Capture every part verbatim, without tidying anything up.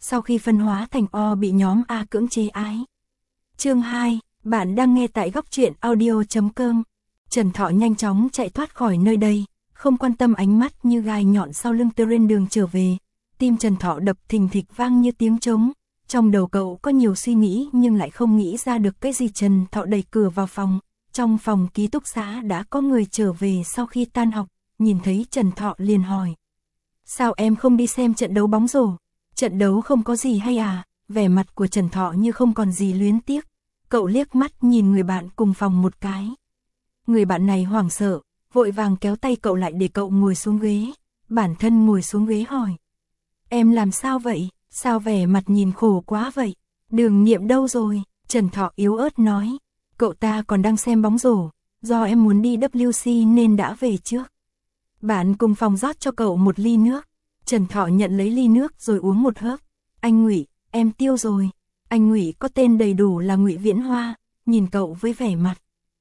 sau khi phân hóa thành O bị nhóm A cưỡng chế ái. Chương hai, bạn đang nghe tại góc truyện audio chấm com. Trần Thọ nhanh chóng chạy thoát khỏi nơi đây, không quan tâm ánh mắt như gai nhọn sau lưng trên đường trở về. Tim Trần Thọ đập thình thịch vang như tiếng trống. Trong đầu cậu có nhiều suy nghĩ nhưng lại không nghĩ ra được cái gì. Trần Thọ đẩy cửa vào phòng. Trong phòng ký túc xá đã có người trở về sau khi tan học. Nhìn thấy Trần Thọ liền hỏi: sao em không đi xem trận đấu bóng rổ? Trận đấu không có gì hay à? Vẻ mặt của Trần Thọ như không còn gì luyến tiếc. Cậu liếc mắt nhìn người bạn cùng phòng một cái. Người bạn này hoảng sợ, vội vàng kéo tay cậu lại để cậu ngồi xuống ghế. Bản thân ngồi xuống ghế hỏi: em làm sao vậy? Sao vẻ mặt nhìn khổ quá vậy? Đường Nghiệm đâu rồi? Trần Thọ yếu ớt nói: cậu ta còn đang xem bóng rổ, do em muốn đi vê kép xê nên đã về trước. Bạn cùng phòng rót cho cậu một ly nước. Trần Thọ nhận lấy ly nước rồi uống một hớp. Anh Ngụy, em tiêu rồi. Anh Ngụy có tên đầy đủ là Ngụy Viễn Hoa, nhìn cậu với vẻ mặt: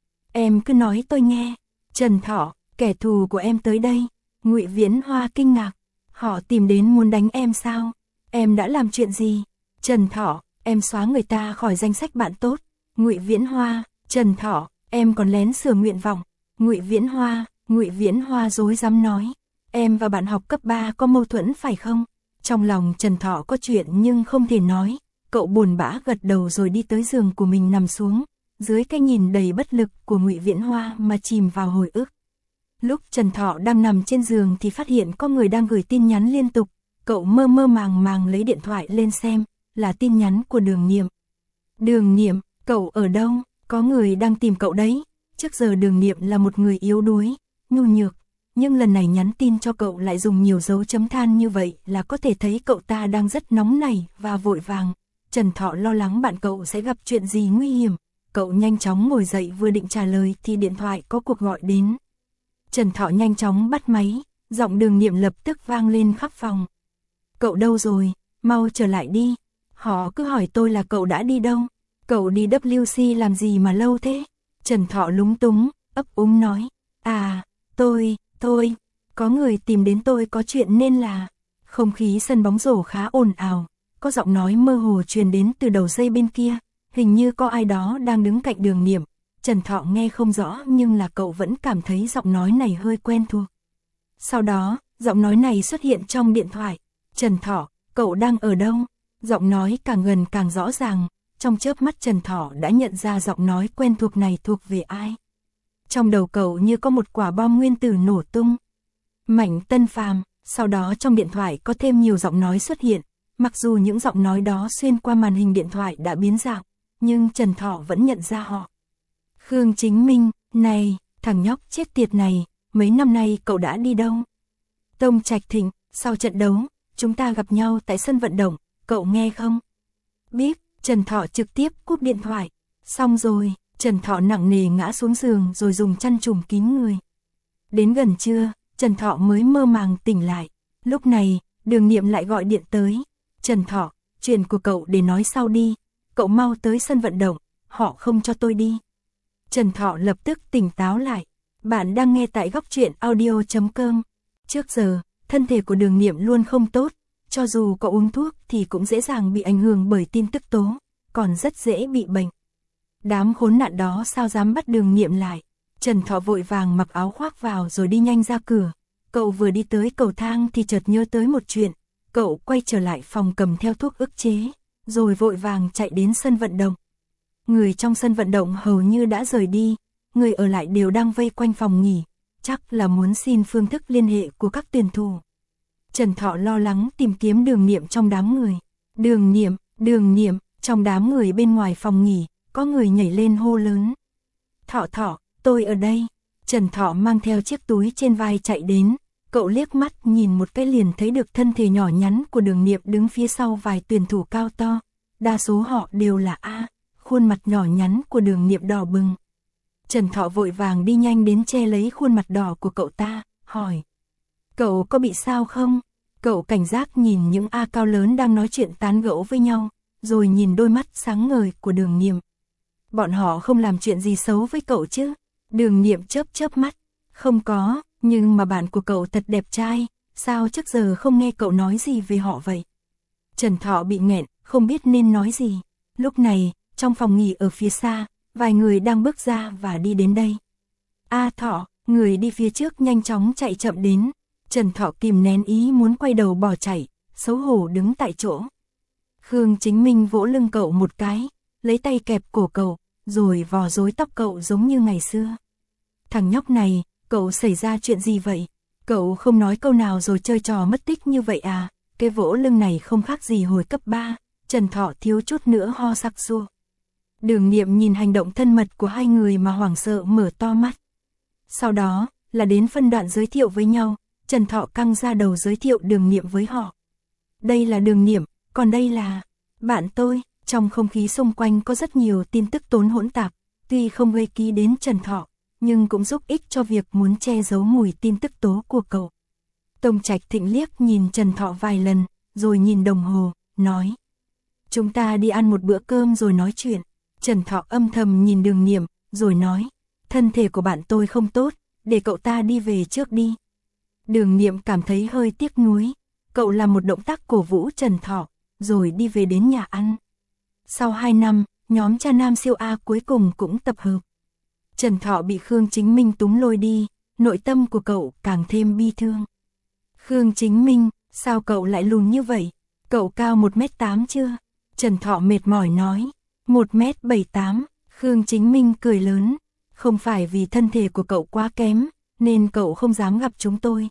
em cứ nói tôi nghe. Trần Thọ: kẻ thù của em tới đây. Ngụy Viễn Hoa kinh ngạc: họ tìm đến muốn đánh em sao? Em đã làm chuyện gì? Trần Thọ: em xóa người ta khỏi danh sách bạn tốt. Ngụy Viễn Hoa: Trần Thọ, em còn lén sửa nguyện vọng. Ngụy Viễn Hoa: Ngụy Viễn Hoa rối rắm nói: em và bạn học cấp ba có mâu thuẫn phải không? Trong lòng Trần Thọ có chuyện nhưng không thể nói. Cậu buồn bã gật đầu rồi đi tới giường của mình nằm xuống, dưới cái nhìn đầy bất lực của Ngụy Viễn Hoa mà chìm vào hồi ức. Lúc Trần Thọ đang nằm trên giường thì phát hiện có người đang gửi tin nhắn liên tục. Cậu mơ mơ màng màng lấy điện thoại lên xem, là tin nhắn của Đường Nghiệm. Đường Nghiệm, cậu ở đâu? Có người đang tìm cậu đấy. Trước giờ Đường Nghiệm là một người yếu đuối, nhu nhược, nhưng lần này nhắn tin cho cậu lại dùng nhiều dấu chấm than như vậy là có thể thấy cậu ta đang rất nóng nảy và vội vàng. Trần Thọ lo lắng bạn cậu sẽ gặp chuyện gì nguy hiểm. Cậu nhanh chóng ngồi dậy vừa định trả lời thì điện thoại có cuộc gọi đến. Trần Thọ nhanh chóng bắt máy, giọng Đường Nghiệm lập tức vang lên khắp phòng. Cậu đâu rồi? Mau trở lại đi. Họ cứ hỏi tôi là cậu đã đi đâu? Cậu đi vê kép xê làm gì mà lâu thế? Trần Thọ lúng túng, ấp úng nói: à, tôi, tôi, có người tìm đến tôi có chuyện nên là... Không khí sân bóng rổ khá ồn ào, có giọng nói mơ hồ truyền đến từ đầu dây bên kia, hình như có ai đó đang đứng cạnh Đường Nghiệm. Trần Thọ nghe không rõ nhưng là cậu vẫn cảm thấy giọng nói này hơi quen thuộc. Sau đó, giọng nói này xuất hiện trong điện thoại. Trần Thọ, cậu đang ở đâu? Giọng nói càng gần càng rõ ràng, trong chớp mắt Trần Thọ đã nhận ra giọng nói quen thuộc này thuộc về ai. Trong đầu cậu như có một quả bom nguyên tử nổ tung. Mảnh Tân Phàm. Sau đó trong điện thoại có thêm nhiều giọng nói xuất hiện, mặc dù những giọng nói đó xuyên qua màn hình điện thoại đã biến dạng, nhưng Trần Thọ vẫn nhận ra họ. Khương Chính Minh, này, thằng nhóc chết tiệt này, mấy năm nay cậu đã đi đâu? Tông Trạch Thịnh, sau trận đấu, chúng ta gặp nhau tại sân vận động, cậu nghe không? Biết. Trần Thọ trực tiếp cúp điện thoại. Xong rồi, Trần Thọ nặng nề ngã xuống giường rồi dùng chăn trùm kín người. Đến gần trưa, Trần Thọ mới mơ màng tỉnh lại. Lúc này, Đường Nghiệm lại gọi điện tới. Trần Thọ, chuyện của cậu để nói sau đi. Cậu mau tới sân vận động, họ không cho tôi đi. Trần Thọ lập tức tỉnh táo lại. Bạn đang nghe tại góc truyện audio chấm com. Trước giờ, thân thể của Đường Nghiệm luôn không tốt. Cho dù có uống thuốc thì cũng dễ dàng bị ảnh hưởng bởi tin tức tố, còn rất dễ bị bệnh. Đám khốn nạn đó sao dám bắt Đường Nghiệm lại. Trần Thọ vội vàng mặc áo khoác vào rồi đi nhanh ra cửa. Cậu vừa đi tới cầu thang thì chợt nhớ tới một chuyện. Cậu quay trở lại phòng cầm theo thuốc ức chế, rồi vội vàng chạy đến sân vận động. Người trong sân vận động hầu như đã rời đi, người ở lại đều đang vây quanh phòng nghỉ, chắc là muốn xin phương thức liên hệ của các tuyển thủ. Trần Thọ lo lắng tìm kiếm Đường Nghiệm trong đám người. Đường Nghiệm, Đường Nghiệm, trong đám người bên ngoài phòng nghỉ, có người nhảy lên hô lớn. Thọ Thọ, tôi ở đây. Trần Thọ mang theo chiếc túi trên vai chạy đến. Cậu liếc mắt nhìn một cái liền thấy được thân thể nhỏ nhắn của Đường Nghiệm đứng phía sau vài tuyển thủ cao to. Đa số họ đều là A, khuôn mặt nhỏ nhắn của Đường Nghiệm đỏ bừng. Trần Thọ vội vàng đi nhanh đến che lấy khuôn mặt đỏ của cậu ta, hỏi. Cậu có bị sao không? Cậu cảnh giác nhìn những A cao lớn đang nói chuyện tán gẫu với nhau, rồi nhìn đôi mắt sáng ngời của Đường Nghiệm. Bọn họ không làm chuyện gì xấu với cậu chứ? Đường Nghiệm chớp chớp mắt. Không có, nhưng mà bạn của cậu thật đẹp trai, sao trước giờ không nghe cậu nói gì về họ vậy? Trần Thọ bị nghẹn, không biết nên nói gì. Lúc này, trong phòng nghỉ ở phía xa, vài người đang bước ra và đi đến đây. A Thọ, người đi phía trước nhanh chóng chạy chậm đến. Trần Thọ kìm nén ý muốn quay đầu bỏ chạy, xấu hổ đứng tại chỗ. Khương Chính Minh vỗ lưng cậu một cái, lấy tay kẹp cổ cậu, rồi vò rối tóc cậu giống như ngày xưa. Thằng nhóc này, cậu xảy ra chuyện gì vậy? Cậu không nói câu nào rồi chơi trò mất tích như vậy à? Cái vỗ lưng này không khác gì hồi cấp ba, Trần Thọ thiếu chút nữa ho sặc sụa. Đường Niệm nhìn hành động thân mật của hai người mà hoảng sợ mở to mắt. Sau đó, là đến phân đoạn giới thiệu với nhau, Trần Thọ căng ra đầu giới thiệu Đường Niệm với họ. Đây là Đường Niệm, còn đây là bạn tôi. Trong không khí xung quanh có rất nhiều tin tức tốn hỗn tạp, tuy không gây ký đến Trần Thọ, nhưng cũng giúp ích cho việc muốn che giấu mùi tin tức tố của cậu. Tông Trạch Thịnh liếc nhìn Trần Thọ vài lần, rồi nhìn đồng hồ, nói. Chúng ta đi ăn một bữa cơm rồi nói chuyện. Trần Thọ âm thầm nhìn Đường Niệm, rồi nói. Thân thể của bạn tôi không tốt, để cậu ta đi về trước đi. Đường Niệm cảm thấy hơi tiếc nuối. Cậu làm một động tác cổ vũ Trần Thọ, rồi đi về đến nhà ăn. Sau hai năm, nhóm cha nam siêu A cuối cùng cũng tập hợp. Trần Thọ bị Khương Chính Minh túm lôi đi, nội tâm của cậu càng thêm bi thương. Khương Chính Minh, sao cậu lại lùn như vậy? Cậu cao một mét tám chưa? Trần Thọ mệt mỏi nói. một mét bảy tám, Khương Chính Minh cười lớn. Không phải vì thân thể của cậu quá kém, nên cậu không dám gặp chúng tôi.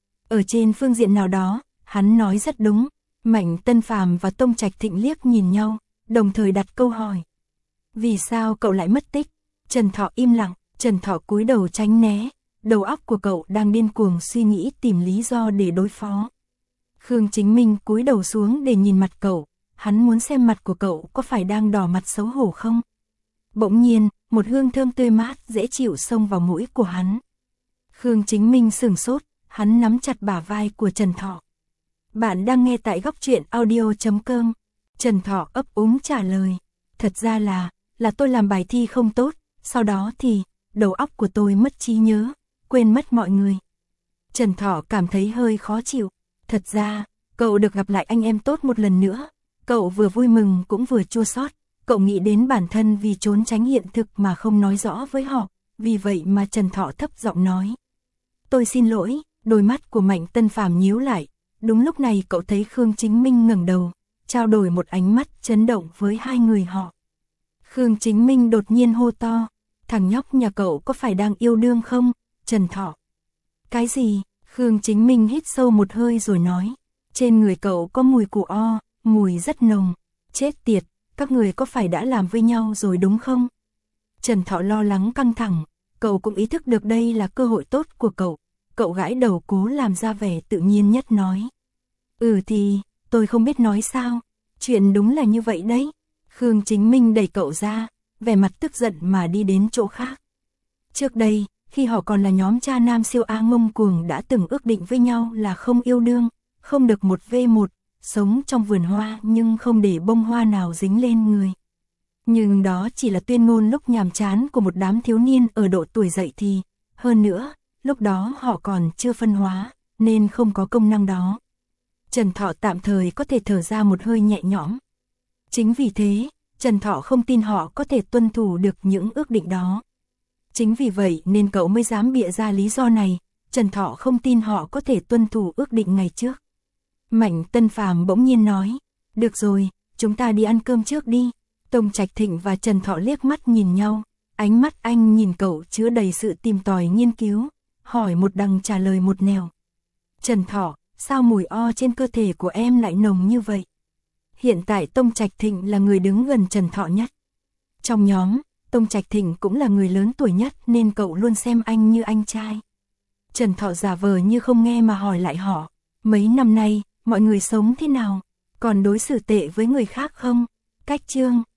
Ở trên phương diện nào đó, hắn nói rất đúng. Mạnh Tân Phàm và Tông Trạch Thịnh liếc nhìn nhau, đồng thời đặt câu hỏi. Vì sao cậu lại mất tích? Trần Thọ im lặng, Trần Thọ cúi đầu tránh né, đầu óc của cậu đang điên cuồng suy nghĩ tìm lý do để đối phó. Khương Chính Minh cúi đầu xuống để nhìn mặt cậu, hắn muốn xem mặt của cậu có phải đang đỏ mặt xấu hổ không? Bỗng nhiên, một hương thơm tươi mát dễ chịu xông vào mũi của hắn. Khương Chính Minh sửng sốt, hắn nắm chặt bả vai của Trần Thọ. Bạn đang nghe tại góc truyện audio chấm com. Trần Thọ ấp úng trả lời. Thật ra là, là tôi làm bài thi không tốt, sau đó thì, đầu óc của tôi mất trí nhớ, quên mất mọi người. Trần Thọ cảm thấy hơi khó chịu. Thật ra, cậu được gặp lại anh em tốt một lần nữa. Cậu vừa vui mừng cũng vừa chua xót. Cậu nghĩ đến bản thân vì trốn tránh hiện thực mà không nói rõ với họ. Vì vậy mà Trần Thọ thấp giọng nói. Tôi xin lỗi, đôi mắt của Mạnh Tân Phàm nhíu lại. Đúng lúc này cậu thấy Khương Chính Minh ngẩng đầu, trao đổi một ánh mắt chấn động với hai người họ. Khương Chính Minh đột nhiên hô to. Thằng nhóc nhà cậu có phải đang yêu đương không? Trần Thọ. Cái gì? Khương Chính Minh hít sâu một hơi rồi nói. Trên người cậu có mùi củ o, mùi rất nồng. Chết tiệt, các người có phải đã làm với nhau rồi đúng không? Trần Thọ lo lắng căng thẳng. Cậu cũng ý thức được đây là cơ hội tốt của cậu. Cậu gãi đầu cố làm ra vẻ tự nhiên nhất nói. Ừ thì, tôi không biết nói sao. Chuyện đúng là như vậy đấy. Khương Chính Minh đẩy cậu ra, vẻ mặt tức giận mà đi đến chỗ khác. Trước đây, khi họ còn là nhóm cha nam siêu A ngông cuồng đã từng ước định với nhau là không yêu đương, không được một vê một, sống trong vườn hoa nhưng không để bông hoa nào dính lên người. Nhưng đó chỉ là tuyên ngôn lúc nhàm chán của một đám thiếu niên ở độ tuổi dậy thì, hơn nữa, lúc đó họ còn chưa phân hóa, nên không có công năng đó. Trần Thọ tạm thời có thể thở ra một hơi nhẹ nhõm. Chính vì thế, Trần Thọ không tin họ có thể tuân thủ được những ước định đó. Chính vì vậy nên cậu mới dám bịa ra lý do này, Trần Thọ không tin họ có thể tuân thủ ước định ngày trước. Mạnh Tân Phàm bỗng nhiên nói, được rồi, chúng ta đi ăn cơm trước đi. Tông Trạch Thịnh và Trần Thọ liếc mắt nhìn nhau, ánh mắt anh nhìn cậu chứa đầy sự tìm tòi nghiên cứu, hỏi một đằng trả lời một nẻo. Trần Thọ, sao mùi o trên cơ thể của em lại nồng như vậy? Hiện tại Tông Trạch Thịnh là người đứng gần Trần Thọ nhất. Trong nhóm, Tông Trạch Thịnh cũng là người lớn tuổi nhất nên cậu luôn xem anh như anh trai. Trần Thọ giả vờ như không nghe mà hỏi lại họ, mấy năm nay, mọi người sống thế nào? Còn đối xử tệ với người khác không? Cách chương